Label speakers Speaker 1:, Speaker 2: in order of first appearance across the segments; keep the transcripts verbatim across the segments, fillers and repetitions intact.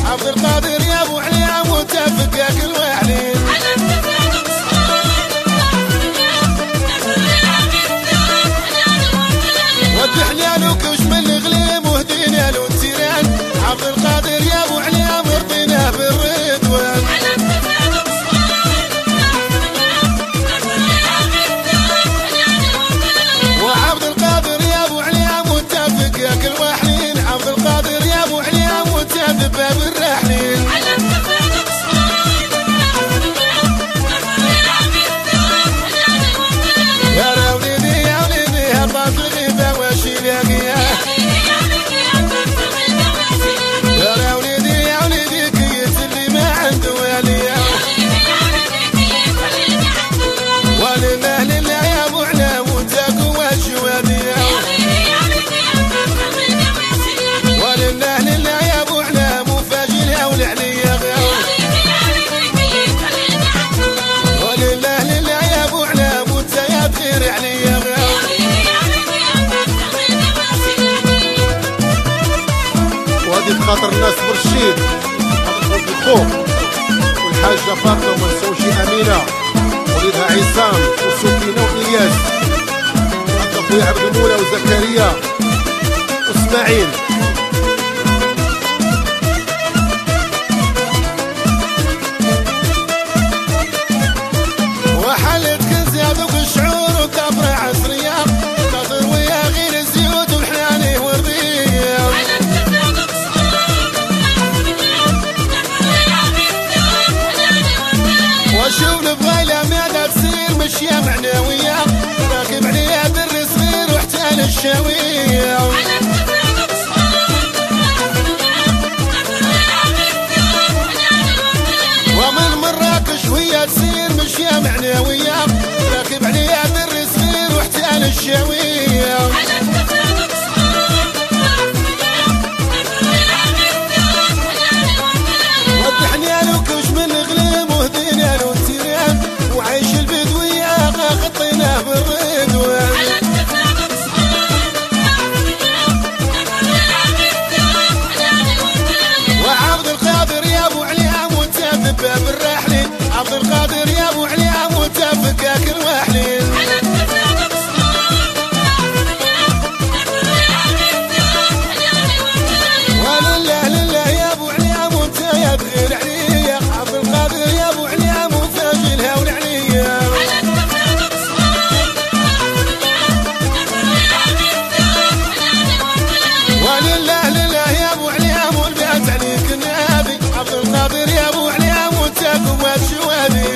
Speaker 1: عبد القادر يا ابو عليا متفق يا كل وحلين ودي حلالك وش من الغليم وهدينا له التيران عبد القادر يا ابو عليا مرضينا بالرضوان وعبد القادر يا ابو عليا متفق يا كل وحلين عبد القادر يا ابو عليا متفق باب الرحلين يا راوليدي يا وليدي هبط الغيبه واشيل يا غياه يا راوليدي يا وليدي كيس اللي ما عنده واليه ولله لله يا ابو عليا وتاكو والشواديه ولله لله يا ابو عليا مفاجئ والعليا ولله لله يا ابو عليا متياب غير عليا
Speaker 2: وهذه بخاطر الناس برشيد هذا الخوف والحاجه فاطمه وما نساوش امينه وليدها عصام وسكينه والياس هذا خويا عبد المولى وزكريا واسماعيل
Speaker 1: وحلت كنز يذوق الشعور وكبره عصريه ناطر ويا غير الزيوت والحناني والريه واشوف البغيله ماذا تصير مشيه معنويه راكب عليها در صغير واحتال الشاويه ومن مراكش وهي تصير مشيه معنويه راكب عليها در صغير واحتال الشاويه وضحنا له كوش من الغليم وهدينا له التيران وعيش البدوية خطيناه بالرضوان وعبد القادر يا ابو عليا متفق باب الرحلين عبد القادر يا ابو عليا متفق يا كل وحلين ولله لله يا ابو عليا متياب غير عليا عبد القادر يا ابو عليا مفاجئ الهول عليا ولله لله يا ابو عليا مو البيت عليك النبي عبد القادر يا ابو عليا متفق والشوادي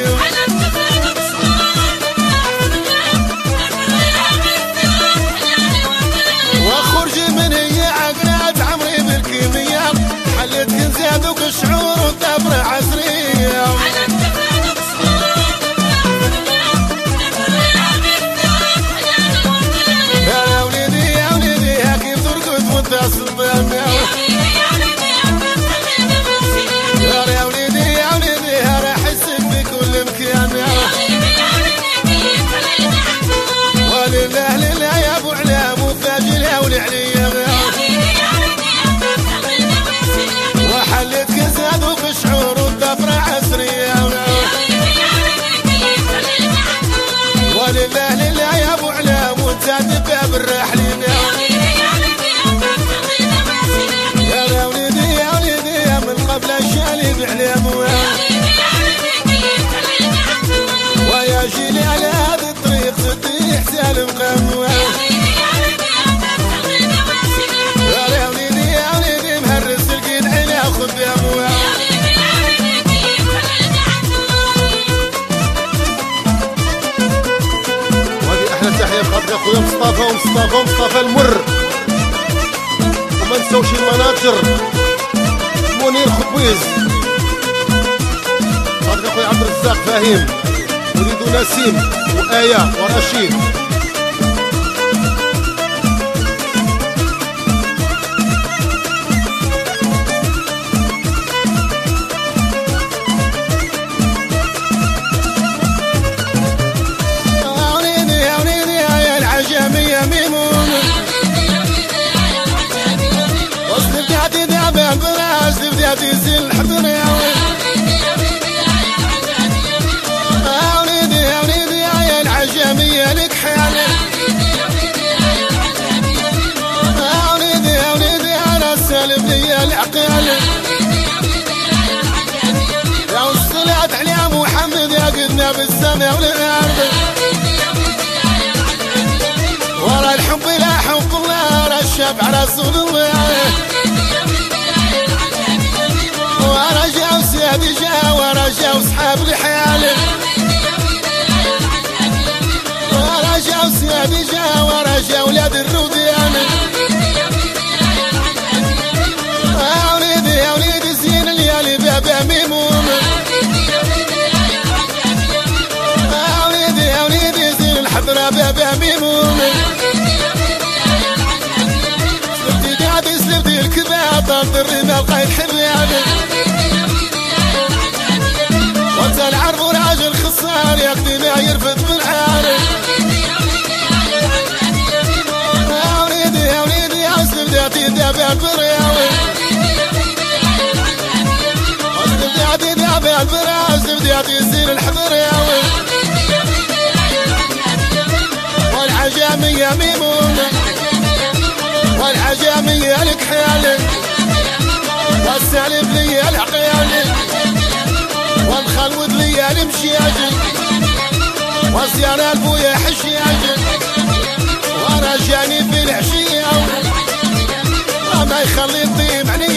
Speaker 1: وخرج من هي عقلات عمري بالكيمياء حلت كنز يذوق الشعور وطبرة عصرية يا وليدي يا وليدي ها كيف ترقد وتصل بامي يا وليدي يا وليدي ها راح احسك بكل مكان ولله لله يا ابو عليا مفاجئ الهول عليا وحلت كنز يذوق الشعور والطبرة عصرية ولله لله يا ابو عليا متعذب باب الرحلين يا وليدي يا وليدي يا من قبل الشالي بعلم ويا جيلي على هذا الطريق تطيح سالم قموه يا وليدي يا وليدي مهرس القيد عيني اخذ باموه
Speaker 2: وهذه احلى تحيه بخاطر اخويا مصطفى ومصطفى ومصطفى المر وما نساوش المناجر منير خبويز خاطر اخويا عبد الرزاق فهيم وليدو نسيم وآية ورشيد
Speaker 1: براس بديت يزل والسالب لي العقال يا والصلاة على محمد يا قدنا بالسماء والارض ورا الحب لا حب الله ورا الشفع رسول الله ورا جاو سيدي جا ورا جاو صحاب الحيال ورا جاو سيدي جا ورا جاو ولاد الروديان يا وليدي يا وليدي زين الليالي بابا ميمون يا وليدي يا وليدي زين الحضرة بابا ميمون سلبتي قاعدي سلبتي الكباب ضد الرمال قايد حريان وانت العرب وراجل خصار يقضي ما يرفض بالعارف يا وليدي يا وليدي يا سلبتي دابا برياوي سلبتي دابا البراز سلبتي يصير الحضرياوي والعجامية ميمونة والعجامية لك حيالي والسالب لي العقيالي والخلود لي المشياجي وصيانة البويا حشياجي ورا جاني في العشية وما يخلي الضيم عني